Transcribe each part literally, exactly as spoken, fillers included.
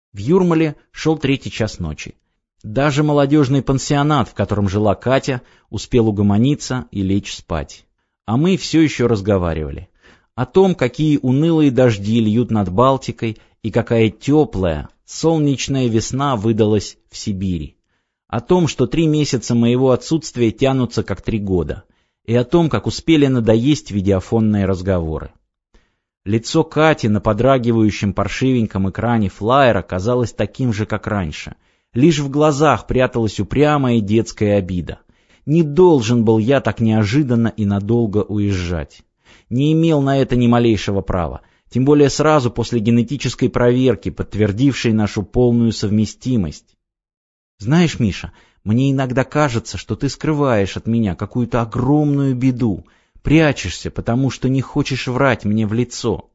В Юрмале шел третий час ночи. Даже молодежный пансионат, в котором жила Катя, успел угомониться и лечь спать. А мы все еще разговаривали. О том, какие унылые дожди льют над Балтикой и какая теплая, солнечная весна выдалась в Сибири. О том, что три месяца моего отсутствия тянутся как три года. И о том, как успели надоесть видеофонные разговоры. Лицо Кати на подрагивающем паршивеньком экране флаера казалось таким же, как раньше. Лишь в глазах пряталась упрямая детская обида. Не должен был я так неожиданно и надолго уезжать. Не имел на это ни малейшего права. Тем более сразу после генетической проверки, подтвердившей нашу полную совместимость. Знаешь, Миша, мне иногда кажется, что ты скрываешь от меня какую-то огромную беду. Прячешься, потому что не хочешь врать мне в лицо.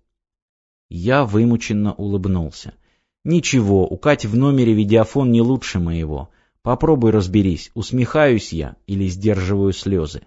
Я вымученно улыбнулся. Ничего, у Кати в номере видеофон не лучше моего. Попробуй разберись, усмехаюсь я или сдерживаю слезы.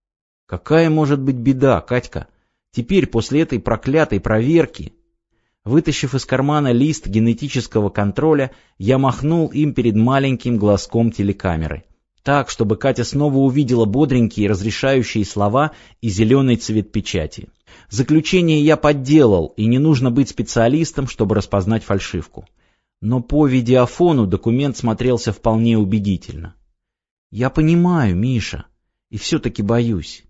Какая может быть беда, Катька? Теперь, после этой проклятой проверки... Вытащив из кармана лист генетического контроля, я махнул им перед маленьким глазком телекамеры. Так, чтобы Катя снова увидела бодренькие разрешающие слова и зеленый цвет печати. Заключение я подделал, и не нужно быть специалистом, чтобы распознать фальшивку. Но по видеофону документ смотрелся вполне убедительно. Я понимаю, Миша, и все-таки боюсь.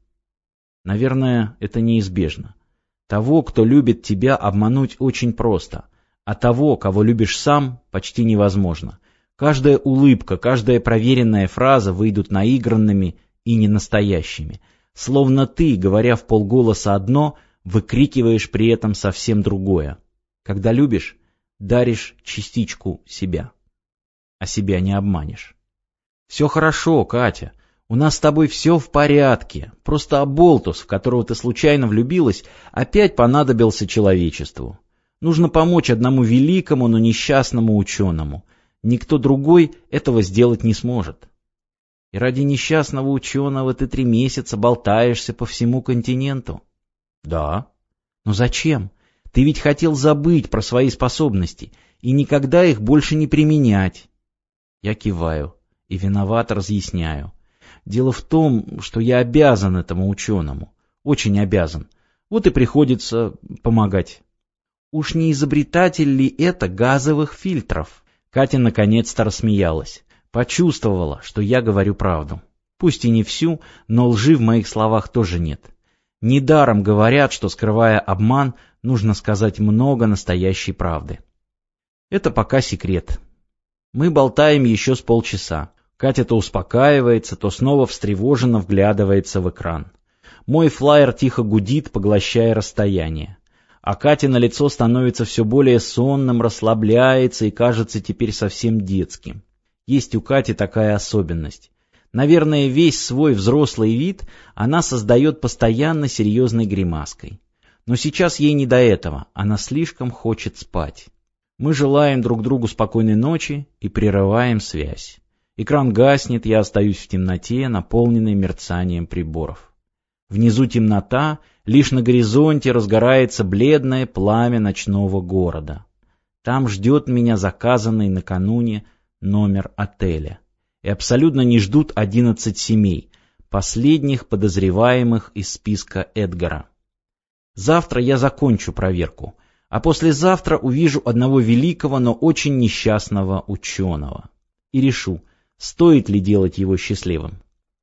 Наверное, это неизбежно. Того, кто любит тебя, обмануть очень просто, а того, кого любишь сам, почти невозможно. Каждая улыбка, каждая проверенная фраза выйдут наигранными и ненастоящими. Словно ты, говоря вполголоса одно, выкрикиваешь при этом совсем другое. Когда любишь, даришь частичку себя. А себя не обманешь. Все хорошо, Катя. У нас с тобой все в порядке. Просто оболтус, в которого ты случайно влюбилась, опять понадобился человечеству. Нужно помочь одному великому, но несчастному ученому. Никто другой этого сделать не сможет. И ради несчастного ученого ты три месяца болтаешься по всему континенту. Да. Но зачем? Ты ведь хотел забыть про свои способности и никогда их больше не применять. Я киваю и виновато разъясняю. Дело в том, что я обязан этому ученому. Очень обязан. Вот и приходится помогать. Уж не изобретатель ли это газовых фильтров? Катя наконец-то рассмеялась. Почувствовала, что я говорю правду. Пусть и не всю, но лжи в моих словах тоже нет. Недаром говорят, что, скрывая обман, нужно сказать много настоящей правды. Это пока секрет. Мы болтаем еще с полчаса. Катя то успокаивается, то снова встревоженно вглядывается в экран. Мой флаер тихо гудит, поглощая расстояние. А Катя на лицо становится все более сонным, расслабляется и кажется теперь совсем детским. Есть у Кати такая особенность. Наверное, весь свой взрослый вид она создает постоянно серьезной гримаской. Но сейчас ей не до этого, она слишком хочет спать. Мы желаем друг другу спокойной ночи и прерываем связь. Экран гаснет, я остаюсь в темноте, наполненной мерцанием приборов. Внизу темнота, лишь на горизонте разгорается бледное пламя ночного города. Там ждет меня заказанный накануне номер отеля. И абсолютно не ждут одиннадцать семей, последних подозреваемых из списка Эдгара. Завтра я закончу проверку, а послезавтра увижу одного великого, но очень несчастного ученого. И решу, стоит ли делать его счастливым.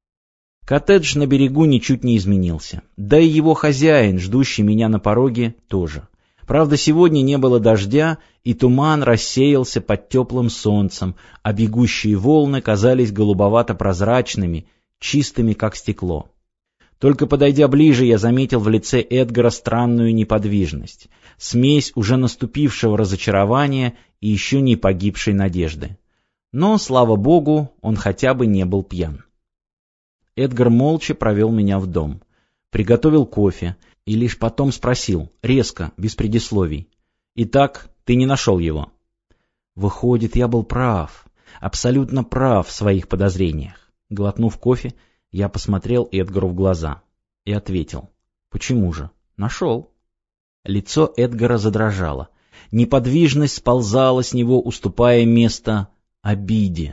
Коттедж на берегу ничуть не изменился, да и его хозяин, ждущий меня на пороге, тоже. Правда, сегодня не было дождя, и туман рассеялся под теплым солнцем, а бегущие волны казались голубовато-прозрачными, чистыми, как стекло. Только подойдя ближе, я заметил в лице Эдгара странную неподвижность, смесь уже наступившего разочарования и еще не погибшей надежды. Но, слава богу, он хотя бы не был пьян. Эдгар молча провел меня в дом, приготовил кофе и лишь потом спросил, резко, без предисловий: «Итак, ты не нашел его?» Выходит, я был прав, абсолютно прав в своих подозрениях. Глотнув кофе, я посмотрел Эдгару в глаза и ответил: «Почему же? Нашел». Лицо Эдгара задрожало. Неподвижность сползала с него, уступая место обиде.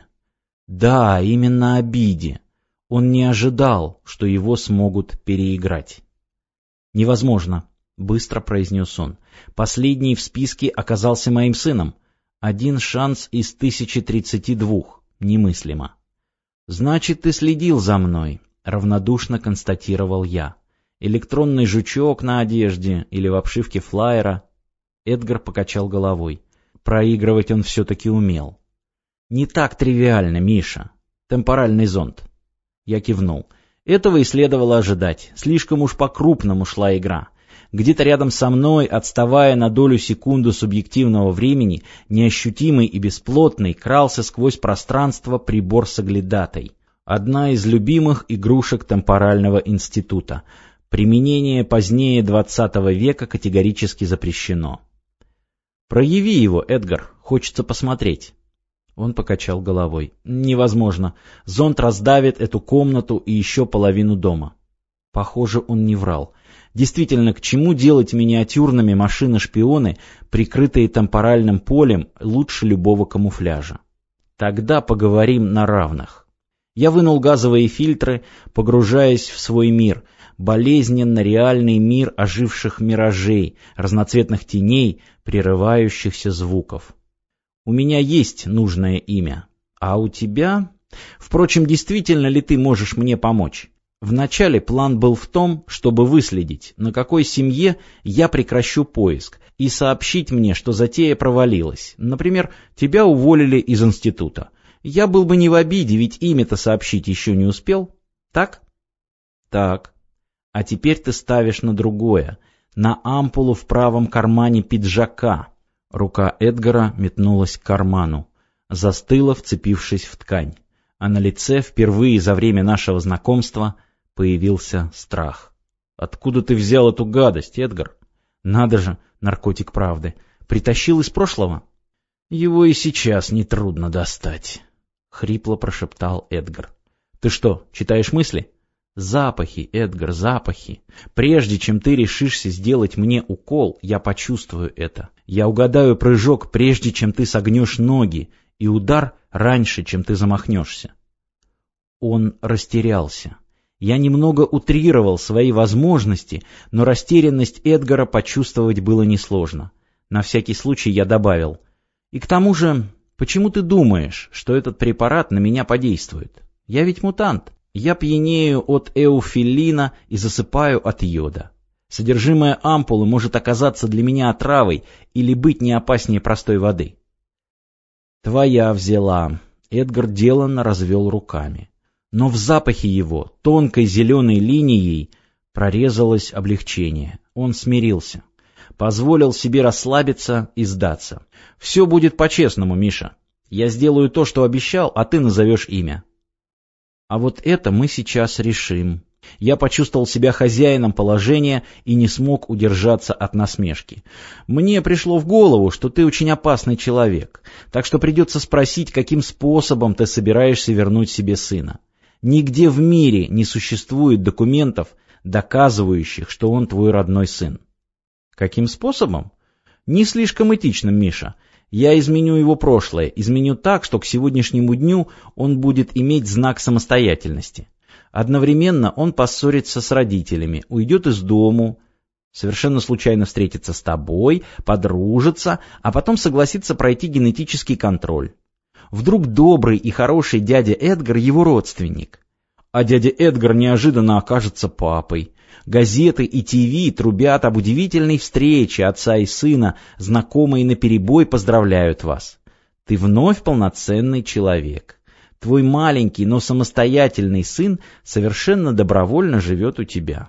Да, именно обиде. Он не ожидал, что его смогут переиграть. «Невозможно», — быстро произнес он. «Последний в списке оказался моим сыном. Один шанс из тысячи тридцати двух. Немыслимо». «Значит, ты следил за мной», — равнодушно констатировал я. «Электронный жучок на одежде или в обшивке флаера?» Эдгар покачал головой. Проигрывать он все-таки умел. «Не так тривиально, Миша. Темпоральный зонд». Я кивнул. Этого и следовало ожидать. Слишком уж по-крупному шла игра. Где-то рядом со мной, отставая на долю секунды субъективного времени, неощутимый и бесплотный, крался сквозь пространство прибор с оглядатой. Одна из любимых игрушек темпорального института. Применение позднее двадцатого века категорически запрещено. «Прояви его, Эдгар, хочется посмотреть». Он покачал головой. «Невозможно. Зонд раздавит эту комнату и еще половину дома». Похоже, он не врал. Действительно, к чему делать миниатюрными машины-шпионы, прикрытые темпоральным полем, лучше любого камуфляжа? Тогда поговорим на равных. Я вынул газовые фильтры, погружаясь в свой мир, болезненно реальный мир оживших миражей, разноцветных теней, прерывающихся звуков. У меня есть нужное имя. А у тебя? Впрочем, действительно ли ты можешь мне помочь? Вначале план был в том, чтобы выследить, на какой семье я прекращу поиск, и сообщить мне, что затея провалилась. Например, тебя уволили из института. Я был бы не в обиде, ведь имя-то сообщить еще не успел. Так? Так. А теперь ты ставишь на другое, на ампулу в правом кармане пиджака. Рука Эдгара метнулась к карману, застыла, вцепившись в ткань. А на лице впервые за время нашего знакомства появился страх. «Откуда ты взял эту гадость, Эдгар?» «Надо же, наркотик правды. Притащил из прошлого?» «Его и сейчас нетрудно достать», — хрипло прошептал Эдгар. «Ты что, читаешь мысли?» «Запахи, Эдгар, запахи. Прежде чем ты решишься сделать мне укол, я почувствую это. Я угадаю прыжок, прежде чем ты согнешь ноги, и удар раньше, чем ты замахнешься». Он растерялся. Я немного утрировал свои возможности, но растерянность Эдгара почувствовать было несложно. На всякий случай я добавил: «И к тому же, почему ты думаешь, что этот препарат на меня подействует? Я ведь мутант. Я пьянею от эуфиллина и засыпаю от йода. Содержимое ампулы может оказаться для меня отравой или быть не опаснее простой воды». «Твоя взяла». Эдгар деланно развел руками. Но в запахе его, тонкой зеленой линией, прорезалось облегчение. Он смирился. Позволил себе расслабиться и сдаться. «Все будет по-честному, Миша. Я сделаю то, что обещал, а ты назовешь имя». «А вот это мы сейчас решим». Я почувствовал себя хозяином положения и не смог удержаться от насмешки. «Мне пришло в голову, что ты очень опасный человек, так что придется спросить, каким способом ты собираешься вернуть себе сына. Нигде в мире не существует документов, доказывающих, что он твой родной сын». «Каким способом?» «Не слишком этичным, Миша. Я изменю его прошлое, изменю так, что к сегодняшнему дню он будет иметь знак самостоятельности. Одновременно он поссорится с родителями, уйдет из дому, совершенно случайно встретится с тобой, подружится, а потом согласится пройти генетический контроль. Вдруг добрый и хороший дядя Эдгар его родственник, а дядя Эдгар неожиданно окажется папой. Газеты и ТВ трубят об удивительной встрече отца и сына, знакомые наперебой поздравляют вас. Ты вновь полноценный человек. Твой маленький, но самостоятельный сын совершенно добровольно живет у тебя».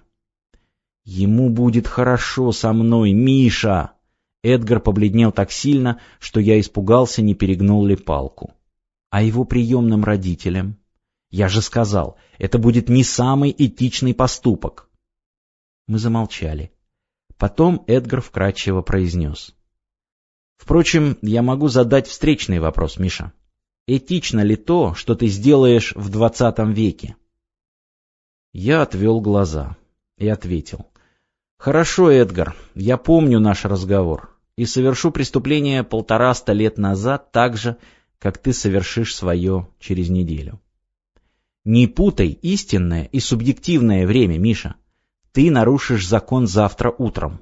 «Ему будет хорошо со мной, Миша!» Эдгар побледнел так сильно, что я испугался, не перегнул ли палку. «А его приемным родителям? Я же сказал, это будет не самый этичный поступок». Мы замолчали. Потом Эдгар вкратчиво произнес: «Впрочем, я могу задать встречный вопрос, Миша. Этично ли то, что ты сделаешь в двадцатом веке?» Я отвел глаза и ответил: «Хорошо, Эдгар, я помню наш разговор. и совершу преступление полтораста лет назад так же, как ты совершишь свое через неделю. Не путай истинное и субъективное время, Миша. Ты нарушишь закон завтра утром.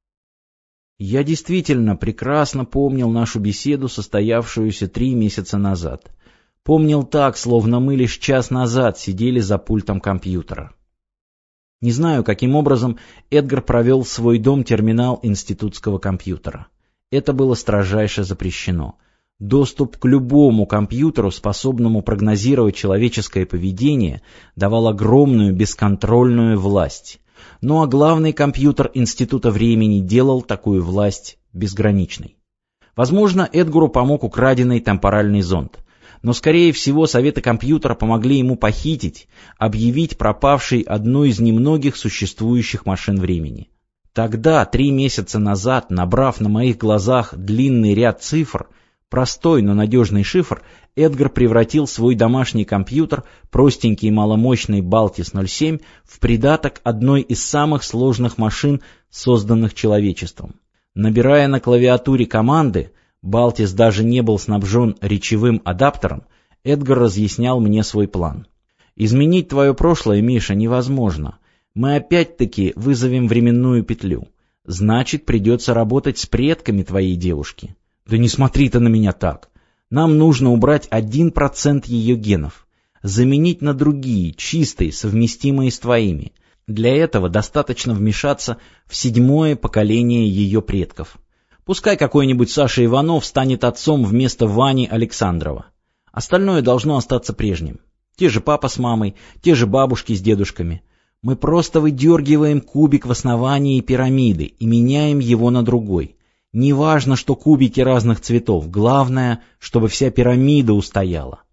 Я действительно прекрасно помнил нашу беседу, состоявшуюся три месяца назад. Помнил так, словно мы лишь час назад сидели за пультом компьютера. Не знаю, каким образом Эдгар провел в свой дом терминал институтского компьютера. Это было строжайше запрещено. Доступ к любому компьютеру, способному прогнозировать человеческое поведение, давал огромную бесконтрольную власть. Ну а главный компьютер Института времени делал такую власть безграничной. Возможно, Эдгару помог украденный темпоральный зонд. Но, скорее всего, советы компьютера помогли ему похитить, объявить пропавшей одну из немногих существующих машин времени. Тогда, три месяца назад, набрав на моих глазах длинный ряд цифр, простой, но надежный шифр, Эдгар превратил свой домашний компьютер, простенький маломощный Балтис ноль семь, в придаток одной из самых сложных машин, созданных человечеством. Набирая на клавиатуре команды, Балтис даже не был снабжен речевым адаптером, Эдгар разъяснял мне свой план. «Изменить твое прошлое, Миша, невозможно. Мы опять-таки вызовем временную петлю. Значит, придется работать с предками твоей девушки». «Да не смотри ты на меня так. Нам нужно убрать один процент ее генов, заменить на другие, чистые, совместимые с твоими. Для этого достаточно вмешаться в седьмое поколение ее предков. Пускай какой-нибудь Саша Иванов станет отцом вместо Вани Александрова. Остальное должно остаться прежним. Те же папа с мамой, те же бабушки с дедушками. Мы просто выдергиваем кубик в основании пирамиды и меняем его на другой. Не важно, что кубики разных цветов, главное, чтобы вся пирамида устояла.